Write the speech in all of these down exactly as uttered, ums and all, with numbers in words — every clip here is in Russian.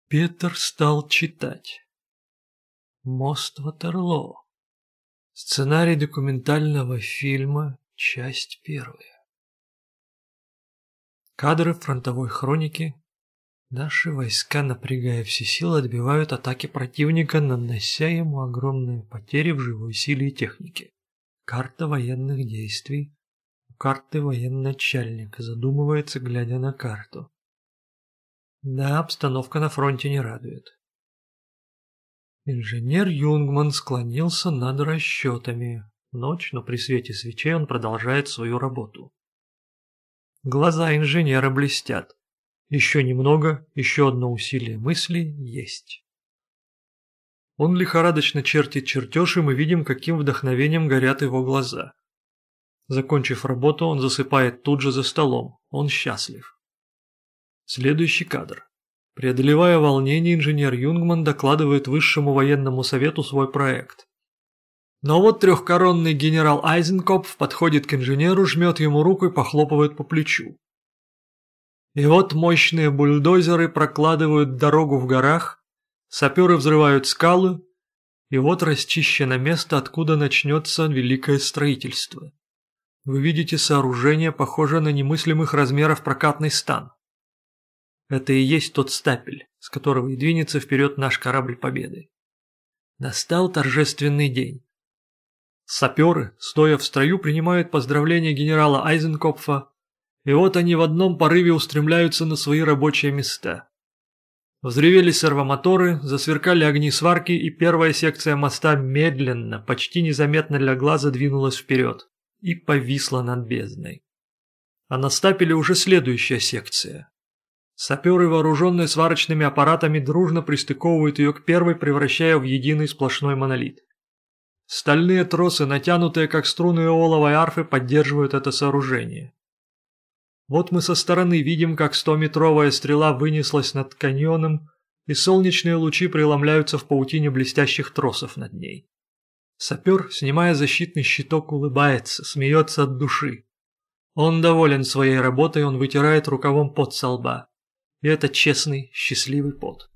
Петр стал читать. «Мост Ватерлоо». Сценарий документального фильма, часть первая. Кадры фронтовой хроники. Наши войска, напрягая все силы, отбивают атаки противника, нанося ему огромные потери в живой силе и технике. Карта военных действий. У карты военачальник задумывается, глядя на карту. Да, обстановка на фронте не радует. Инженер Юнгман склонился над расчетами. Ночь, но при свете свечей он продолжает свою работу. Глаза инженера блестят. Еще немного, еще одно усилие мысли есть. Он лихорадочно чертит чертеж, и мы видим, каким вдохновением горят его глаза. Закончив работу, он засыпает тут же за столом. Он счастлив. Следующий кадр. Преодолевая волнение, инженер Юнгман докладывает Высшему военному совету свой проект. Но вот трехкоронный генерал Айзенкопф подходит к инженеру, жмет ему руку и похлопывает по плечу. И вот мощные бульдозеры прокладывают дорогу в горах, саперы взрывают скалы, и вот расчищено место, откуда начнется великое строительство. Вы видите сооружение, похожее на немыслимых размеров прокатный стан. Это и есть тот стапель, с которого и двинется вперед наш корабль Победы. Настал торжественный день. Саперы, стоя в строю, принимают поздравления генерала Айзенкопфа, и вот они в одном порыве устремляются на свои рабочие места. Взревели сервомоторы, засверкали огни сварки, и первая секция моста медленно, почти незаметно для глаза двинулась вперед и повисла над бездной. А на стапеле уже следующая секция. Саперы, вооруженные сварочными аппаратами, дружно пристыковывают ее к первой, превращая в единый сплошной монолит. Стальные тросы, натянутые как струны оловой арфы, поддерживают это сооружение. Вот мы со стороны видим, как стометровая стрела вынеслась над каньоном, и солнечные лучи преломляются в паутине блестящих тросов над ней. Сапер, снимая защитный щиток, улыбается, смеется от души. Он доволен своей работой, он вытирает рукавом пот со лба. И это честный, счастливый пот.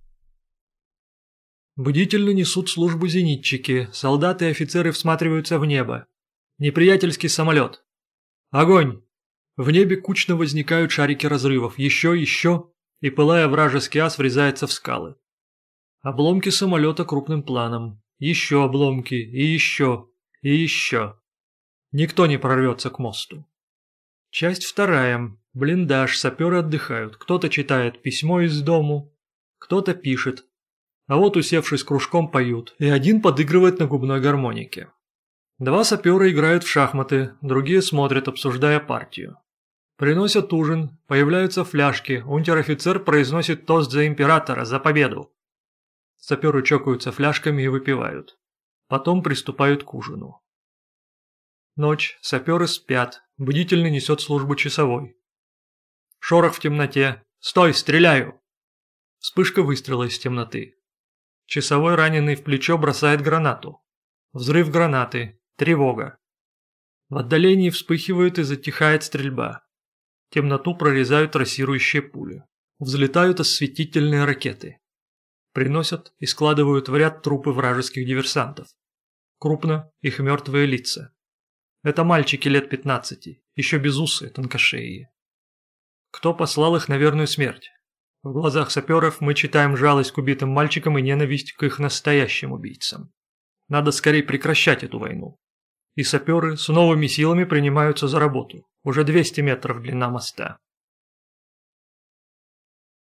Бдительно несут службу зенитчики, солдаты и офицеры всматриваются в небо. Неприятельский самолет. Огонь! В небе кучно возникают шарики разрывов, еще, еще, и пылая вражеский ас врезается в скалы. Обломки самолета крупным планом. Еще обломки, и еще, и еще. Никто не прорвется к мосту. Часть вторая. Блиндаж, саперы отдыхают. Кто-то читает письмо из дому, кто-то пишет. А вот, усевшись кружком, поют, и один подыгрывает на губной гармонике. Два сапера играют в шахматы, другие смотрят, обсуждая партию. Приносят ужин, появляются фляжки, унтер-офицер произносит тост за императора, за победу. Саперы чокаются фляжками и выпивают. Потом приступают к ужину. Ночь, саперы спят, бдительно несет службу часовой. Шорох в темноте. «Стой, стреляю!» Вспышка выстрела из темноты. Часовой, раненый в плечо, бросает гранату. Взрыв гранаты. Тревога. В отдалении вспыхивает и затихает стрельба. Темноту прорезают трассирующие пули. Взлетают осветительные ракеты. Приносят и складывают в ряд трупы вражеских диверсантов. Крупно их мертвые лица. Это мальчики лет пятнадцати, еще безусые, тонкошеие. Кто послал их на верную смерть? В глазах саперов мы читаем жалость к убитым мальчикам и ненависть к их настоящим убийцам. Надо скорее прекращать эту войну. И саперы с новыми силами принимаются за работу. Уже двести метров длина моста.